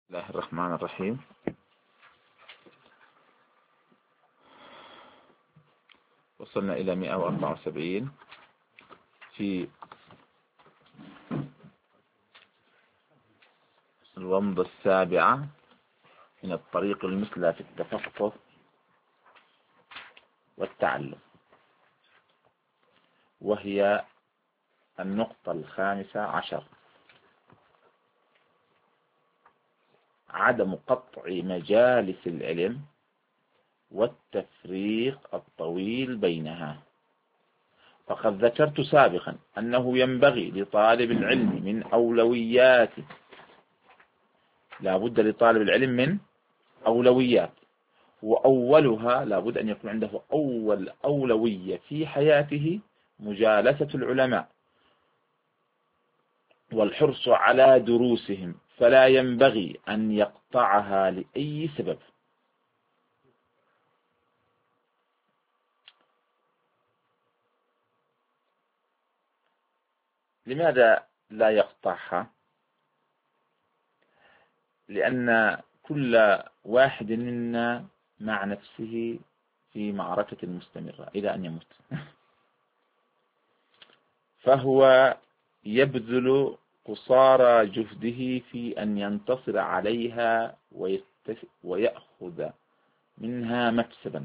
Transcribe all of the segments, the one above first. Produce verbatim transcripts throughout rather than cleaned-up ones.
الله الرحمن الرحيم. وصلنا إلى مئة وأربعة وسبعين في الومضة السابعة من الطريق المثلى في التفقه والتعلم، وهي النقطة الخامسة عشر: عدم قطع مجالس العلم والتفريق الطويل بينها. فقد ذكرت سابقا أنه ينبغي لطالب العلم من أولوياته، لا بد لطالب العلم من أولويات، وأولها لا بد أن يكون عنده أول أولوية في حياته مجالسة العلماء والحرص على دروسهم، فلا ينبغي أن يقطعها لأي سبب. لماذا لا يقطعها؟ لأن كل واحد منا مع نفسه في معركة مستمرة إلى أن يموت فهو يبذل قصارى جهده في أن ينتصر عليها ويأخذ منها مكسبا.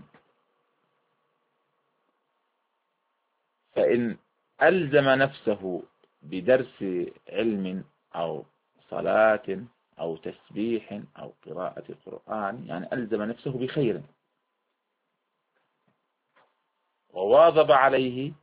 فإن ألزم نفسه بدرس علم أو صلاة أو تسبيح أو قراءة القرآن، يعني ألزم نفسه بخير وواظب عليه،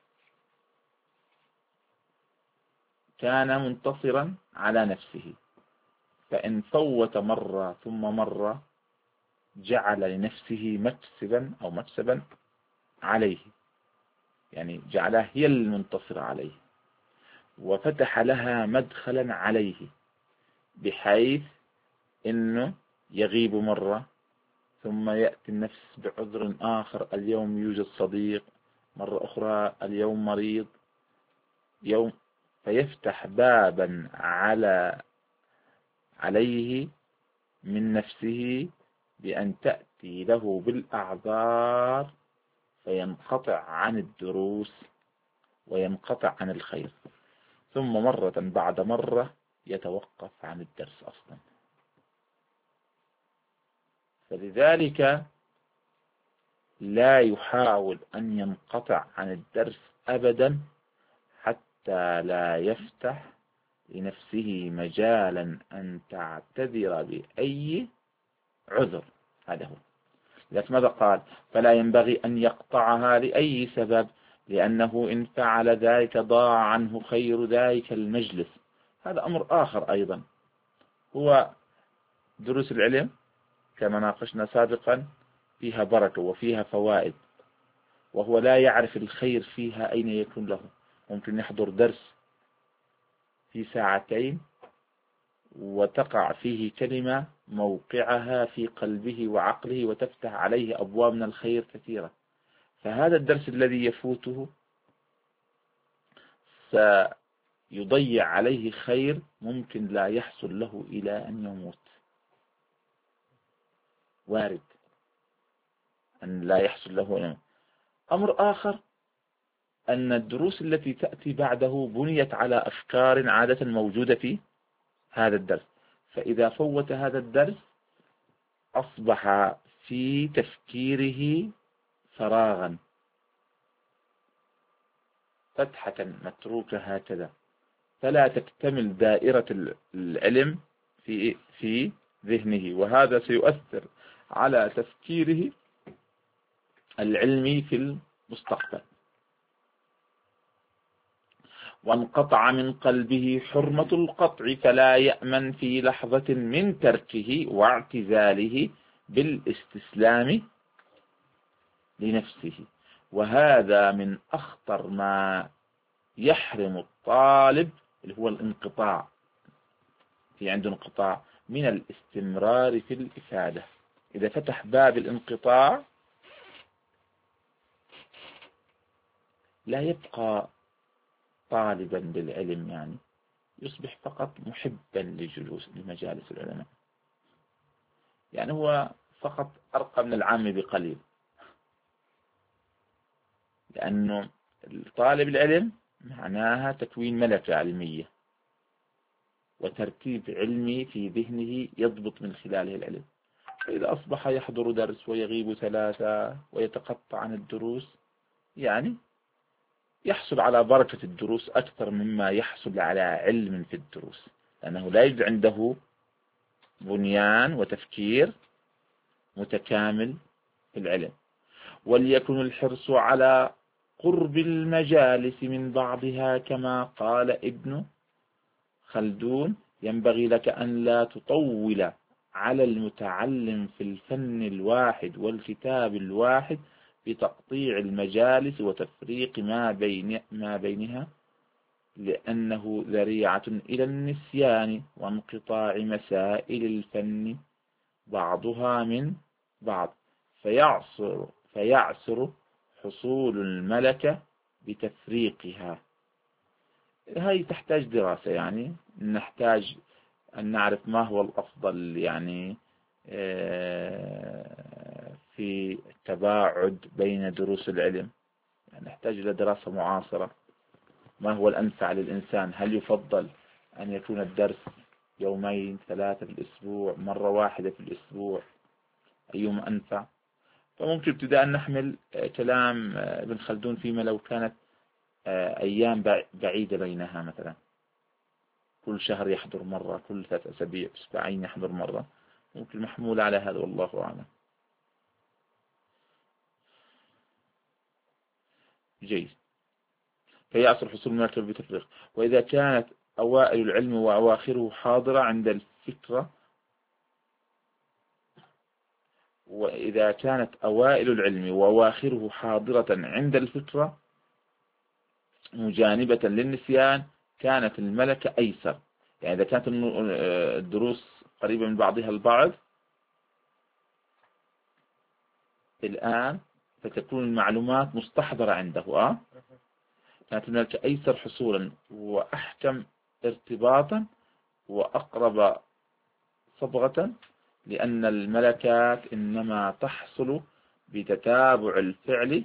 كان منتصرا على نفسه. فإن فوت مرة ثم مرة جعل لنفسه مكسبا أو مكسبا عليه، يعني جعلها هي المنتصرة عليه وفتح لها مدخلا عليه، بحيث إنه يغيب مرة ثم يأتي النفس بعذر آخر، اليوم يوجد صديق، مرة أخرى اليوم مريض، يوم فيفتح بابا على عليه من نفسه بأن تأتي له بالأعذار، فينقطع عن الدروس وينقطع عن الخير، ثم مرة بعد مرة يتوقف عن الدرس أصلا. فلذلك لا يحاول أن ينقطع عن الدرس أبدا حتى لا يفتح لنفسه مجالا أن تعتذر بأي عذر. هذا هو. لذلك ماذا قال؟ فلا ينبغي أن يقطعها لأي سبب، لأنه إن فعل ذلك ضاع عنه خير ذلك المجلس. هذا أمر آخر أيضا، هو دروس العلم كما ناقشنا سابقا فيها بركة وفيها فوائد، وهو لا يعرف الخير فيها أين يكون له. ممكن يحضر درس في ساعتين وتقع فيه كلمة موقعها في قلبه وعقله وتفتح عليه أبواب من الخير كثيرة، فهذا الدرس الذي يفوته سيضيع عليه خير ممكن لا يحصل له إلى أن يموت. وارد أن لا يحصل له إلى. أمر آخر أن الدروس التي تأتي بعده بنيت على أفكار عادة موجودة في هذا الدرس، فإذا فوت هذا الدرس أصبح في تفكيره فراغا، فتحة متروكة هكذا، فلا تكتمل دائرة العلم في في ذهنه، وهذا سيؤثر على تفكيره العلمي في المستقبل. وانقطع من قلبه حرمة القطع، فلا يأمن في لحظة من تركه واعتزاله بالاستسلام لنفسه. وهذا من أخطر ما يحرم الطالب، اللي هو الانقطاع، في عنده انقطاع من الاستمرار في الإفادة. إذا فتح باب الانقطاع لا يبقى طالبا للعلم، يعني يصبح فقط محبا لجلوس لمجالس العلماء. يعني هو فقط أرقى من العام بقليل، لأنه طالب العلم معناها تكوين ملكة علمية وترتيب علمي في ذهنه يضبط من خلاله العلم. فإذا أصبح يحضر درس ويغيب ثلاثة ويتقطع عن الدروس، يعني يحصل على بركة الدروس أكثر مما يحصل على علم في الدروس، لأنه لا يوجد عنده بنيان وتفكير متكامل في العلم. وليكن الحرص على قرب المجالس من بعضها، كما قال ابن خلدون: ينبغي لك أن لا تطول على المتعلم في الفن الواحد والكتاب الواحد بتقطيع المجالس وتفريق ما بين ما بينها، لأنه ذريعة إلى النسيان وانقطاع مسائل الفن بعضها من بعض، فيعصر فيعسر حصول الملكة بتفريقها. هذه تحتاج دراسة، يعني نحتاج أن نعرف ما هو الأفضل يعني في التباعد بين دروس العلم. يعني نحتاج إلى دراسة معاصرة. ما هو الأنفع للإنسان؟ هل يفضل أن يكون الدرس يومين ثلاثة في الأسبوع، مرة واحدة في الأسبوع؟ أيهما أنفع؟ فممكن ابتداء نحمل كلام ابن خلدون فيما لو كانت أيام بعيدة بينها، مثلا كل شهر يحضر مرة، كل ثلاثة أسابيع أسبوعين يحضر مرة، ممكن محمول على هذا، والله أعلم. جيد. فيعصر حصول الملكة بتفريق. وإذا كانت أوائل العلم وأواخره حاضرة عند الفكرة وإذا كانت أوائل العلم وأواخره حاضرة عند الفكرة مجانبة للنسيان، كانت الملكة أيسر. يعني إذا كانت الدروس قريبة من بعضها البعض الآن، فتكون المعلومات مستحضرة عنده. أه؟ كانت الملكة أيسر حصولا وأحكم ارتباطا وأقرب صبغة، لأن الملكات إنما تحصل بتتابع الفعل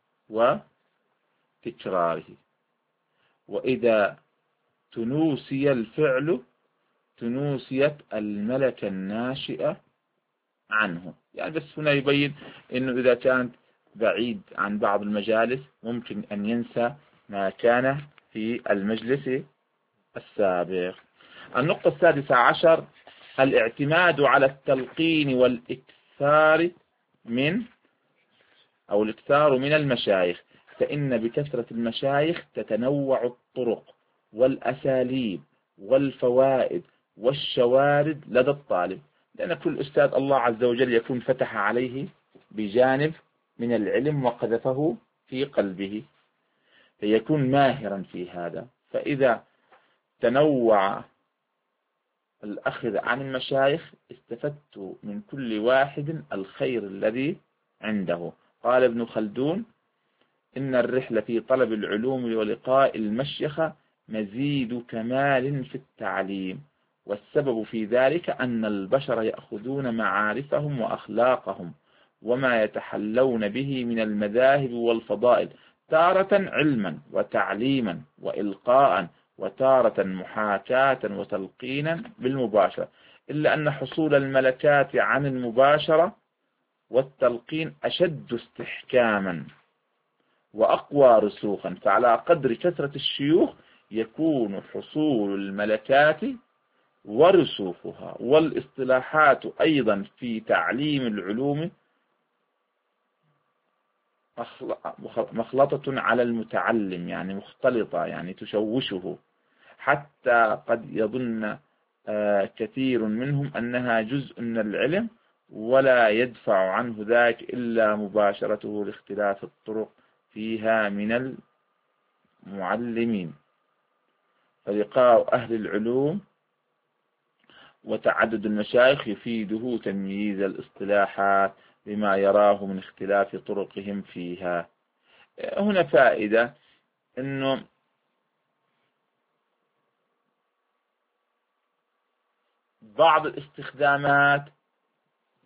وتكراره، وإذا تنوسي الفعل تنوسيت الملكة الناشئة عنه. يعني بس هنا يبين أنه إذا كانت بعيد عن بعض المجالس ممكن أن ينسى ما كان في المجلس السابق. النقطة السادسة عشر: الاعتماد على التلقين والإكثار من أو الإكثار من المشايخ، فإن بكثرة المشايخ تتنوع الطرق والأساليب والفوائد والشوارد لدى الطالب، لأن كل أستاذ الله عز وجل يكون فتح عليه بجانب من العلم وقذفه في قلبه، فيكون ماهرا في هذا. فإذا تنوع الأخذ عن المشايخ استفدت من كل واحد الخير الذي عنده. قال ابن خلدون: إن الرحلة في طلب العلوم ولقاء المشيخة مزيد كمال في التعليم، والسبب في ذلك أن البشر يأخذون معارفهم وأخلاقهم وما يتحلون به من المذاهب والفضائل، تارة علما وتعليما وإلقاء، وتارة محاكاة وتلقينا بالمباشرة، إلا أن حصول الملكات عن المباشرة والتلقين أشد استحكاما وأقوى رسوخا، فعلى قدر كثرة الشيوخ يكون حصول الملكات ورسوخها. والاصطلاحات أيضا في تعليم العلوم مخلطة على المتعلم، يعني مختلطة، يعني تشوشه، حتى قد يظن كثير منهم أنها جزء من العلم، ولا يدفع عنه ذاك إلا مباشرته لاختلاف الطرق فيها من المعلمين. فلقاء أهل العلوم وتعدد المشايخ يفيده تمييز الاصطلاحات بما يراه من اختلاف طرقهم فيها. هنا فائدة، أنه بعض الاستخدامات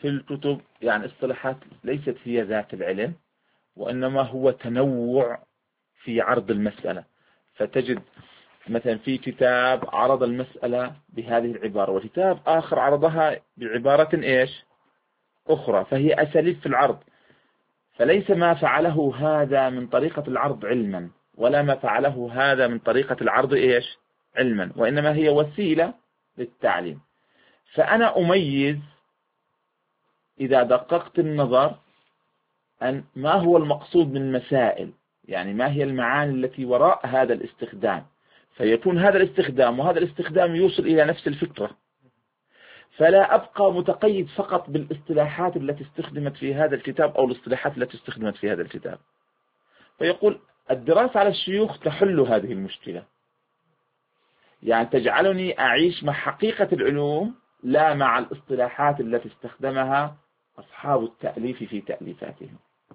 في الكتب يعني اصطلاحات ليست هي ذات العلم، وإنما هو تنوع في عرض المسألة. فتجد مثلا في كتاب عرض المسألة بهذه العبارة، وكتاب آخر عرضها بعبارة إيش أخرى، فهي أساليب في العرض. فليس ما فعله هذا من طريقة العرض علما، ولا ما فعله هذا من طريقة العرض إيش علما، وإنما هي وسيلة للتعليم. فأنا أميز إذا دققت النظر أن ما هو المقصود من المسائل، يعني ما هي المعاني التي وراء هذا الاستخدام، فيكون هذا الاستخدام وهذا الاستخدام يوصل إلى نفس الفكرة. فلا أبقى متقيد فقط بالاصطلاحات التي استخدمت في هذا الكتاب أو الاصطلاحات التي استخدمت في هذا الكتاب. فيقول الدراسة على الشيوخ تحل هذه المشكلة، يعني تجعلني أعيش مع حقيقة العلوم لا مع الاصطلاحات التي استخدمها أصحاب التأليف في تأليفاتهم.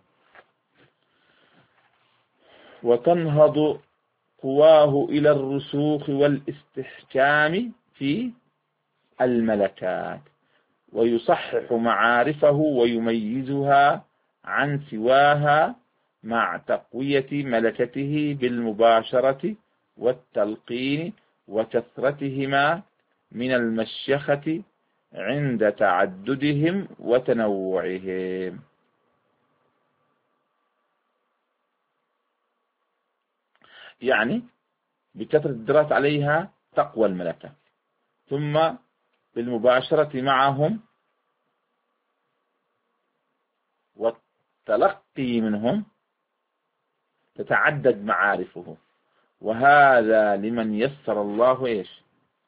وتنهض قواه إلى الرسوخ والاستحكام في الملكات، ويصحح معارفه ويميزها عن سواها مع تقوية ملكته بالمباشرة والتلقين وكثرتهما من المشيخة عند تعددهم وتنوعهم. يعني بكثرة الدراسة عليها تقوى الملكة، ثم بالمباشرة معهم والتلقي منهم تتعدد معارفه. وهذا لمن يسر الله إيش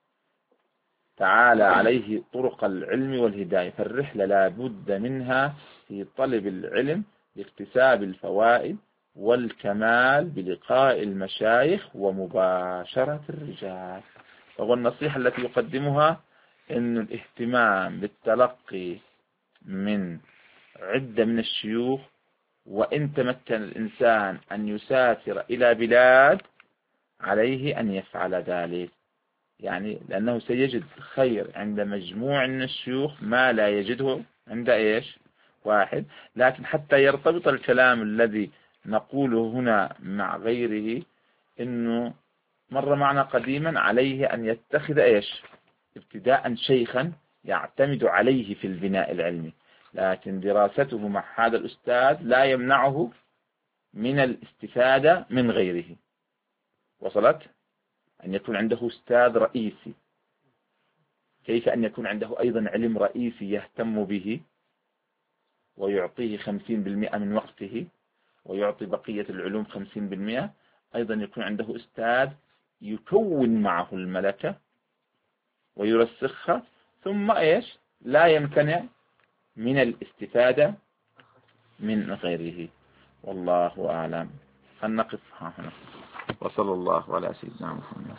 تعالى عليه طرق العلم والهداية. فالرحلة لا بد منها في طلب العلم لاكتساب الفوائد والكمال بلقاء المشايخ ومباشرة الرجال. فهو النصيحة التي يقدمها أن الاهتمام بالتلقي من عدة من الشيوخ، وإن تمكن الإنسان أن يسافر إلى بلاد عليه أن يفعل ذلك، يعني لأنه سيجد خير عند مجموع من الشيوخ ما لا يجده عند إيش واحد. لكن حتى يرتبط الكلام الذي نقوله هنا مع غيره، إنه مر معنا قديما عليه أن يتخذ إيش ابتداء شيخا يعتمد عليه في البناء العلمي، لكن دراسته مع هذا الأستاذ لا يمنعه من الاستفادة من غيره. وصلت؟ أن يكون عنده أستاذ رئيسي، كيف أن يكون عنده أيضا علم رئيسي يهتم به ويعطيه خمسين بالمئة من وقته، ويعطي بقية العلوم خمسين بالمئة. أيضا يكون عنده أستاذ يكون معه الملكة ويرسخها، ثم إيش لا يمتنع من الاستفادة من غيره. والله أعلم. هل نقف هنا؟ وصلى الله على سيدنا محمد.